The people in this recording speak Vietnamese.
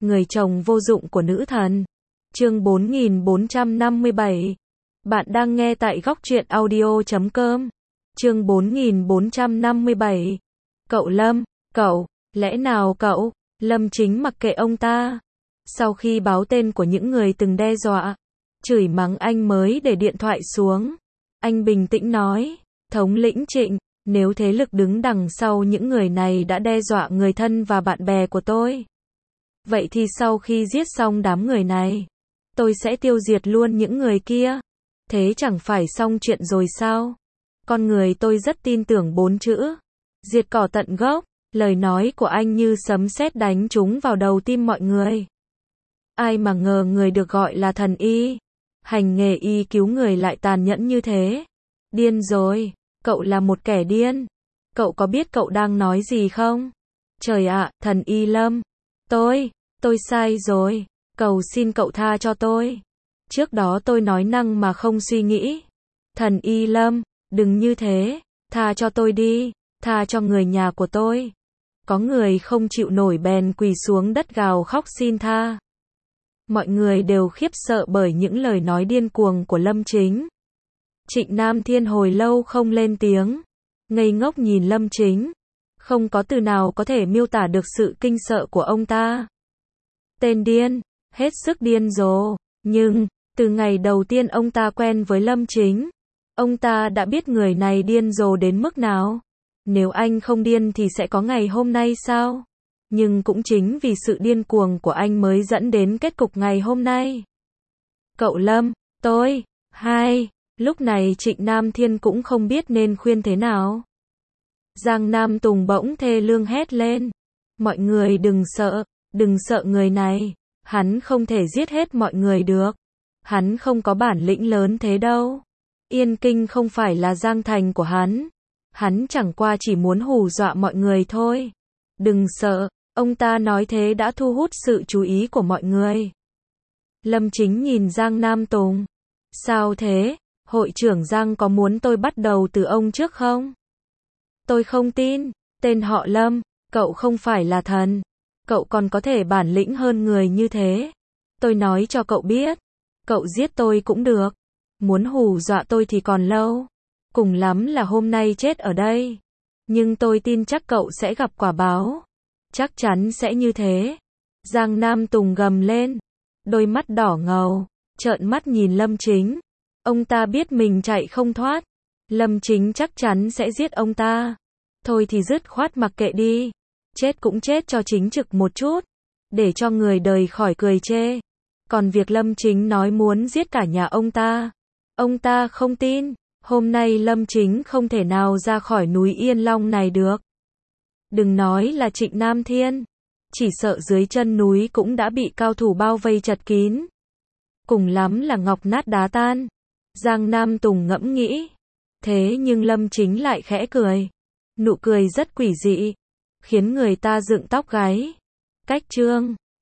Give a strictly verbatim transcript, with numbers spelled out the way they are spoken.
Người chồng vô dụng của nữ thần. Chương bốn nghìn bốn trăm năm mươi bảy. Bạn đang nghe tại góc truyện audio chấm com. Chương bốn nghìn bốn trăm năm mươi bảy. Cậu Lâm, cậu, lẽ nào cậu? Lâm Chính mặc kệ ông ta. Sau khi báo tên của những người từng đe dọa, chửi mắng anh mới để điện thoại xuống. Anh bình tĩnh nói, thống lĩnh Trịnh, nếu thế lực đứng đằng sau những người này đã đe dọa người thân và bạn bè của tôi, vậy thì sau khi giết xong đám người này, tôi sẽ tiêu diệt luôn những người kia. Thế chẳng phải xong chuyện rồi sao? Con người tôi rất tin tưởng bốn chữ, diệt cỏ tận gốc. Lời nói của anh như sấm sét đánh trúng vào đầu tim mọi người. Ai mà ngờ người được gọi là thần y, hành nghề y cứu người lại tàn nhẫn như thế. Điên rồi, cậu là một kẻ điên. Cậu có biết cậu đang nói gì không? Trời ạ, thần y Lâm. Tôi, tôi sai rồi. Cầu xin cậu tha cho tôi. Trước đó tôi nói năng mà không suy nghĩ. Thần y Lâm, đừng như thế. Tha cho tôi đi. Tha cho người nhà của tôi. Có người không chịu nổi bèn quỳ xuống đất gào khóc xin tha. Mọi người đều khiếp sợ bởi những lời nói điên cuồng của Lâm Chính. Trịnh Nam Thiên hồi lâu không lên tiếng, ngây ngốc nhìn Lâm Chính. Không có từ nào có thể miêu tả được sự kinh sợ của ông ta. Tên điên, hết sức điên rồ. Nhưng, từ ngày đầu tiên ông ta quen với Lâm Chính, ông ta đã biết người này điên rồ đến mức nào. Nếu anh không điên thì sẽ có ngày hôm nay sao? Nhưng cũng chính vì sự điên cuồng của anh mới dẫn đến kết cục ngày hôm nay. Cậu Lâm, tôi, hai, lúc này Trịnh Nam Thiên cũng không biết nên khuyên thế nào. Giang Nam Tùng bỗng thê lương hét lên. Mọi người đừng sợ, đừng sợ người này, hắn không thể giết hết mọi người được. Hắn không có bản lĩnh lớn thế đâu. Yên Kinh không phải là Giang Thành của hắn. Hắn chẳng qua chỉ muốn hù dọa mọi người thôi. Đừng sợ, ông ta nói thế đã thu hút sự chú ý của mọi người. Lâm Chính nhìn Giang Nam Tùng. Sao thế? Hội trưởng Giang có muốn tôi bắt đầu từ ông trước không? Tôi không tin. Tên họ Lâm, cậu không phải là thần. Cậu còn có thể bản lĩnh hơn người như thế. Tôi nói cho cậu biết. Cậu giết tôi cũng được. Muốn hù dọa tôi thì còn lâu. Cùng lắm là hôm nay chết ở đây. Nhưng tôi tin chắc cậu sẽ gặp quả báo. Chắc chắn sẽ như thế. Giang Nam Tùng gầm lên. Đôi mắt đỏ ngầu, trợn mắt nhìn Lâm Chính. Ông ta biết mình chạy không thoát. Lâm Chính chắc chắn sẽ giết ông ta. Thôi thì dứt khoát mặc kệ đi. Chết cũng chết cho chính trực một chút. Để cho người đời khỏi cười chê. Còn việc Lâm Chính nói muốn giết cả nhà ông ta, ông ta không tin. Hôm nay Lâm Chính không thể nào ra khỏi núi Yên Long này được. Đừng nói là Trịnh Nam Thiên. Chỉ sợ dưới chân núi cũng đã bị cao thủ bao vây chật kín. Cùng lắm là ngọc nát đá tan. Giang Nam Tùng ngẫm nghĩ. Thế nhưng Lâm Chính lại khẽ cười. Nụ cười rất quỷ dị, khiến người ta dựng tóc gáy. Cách chương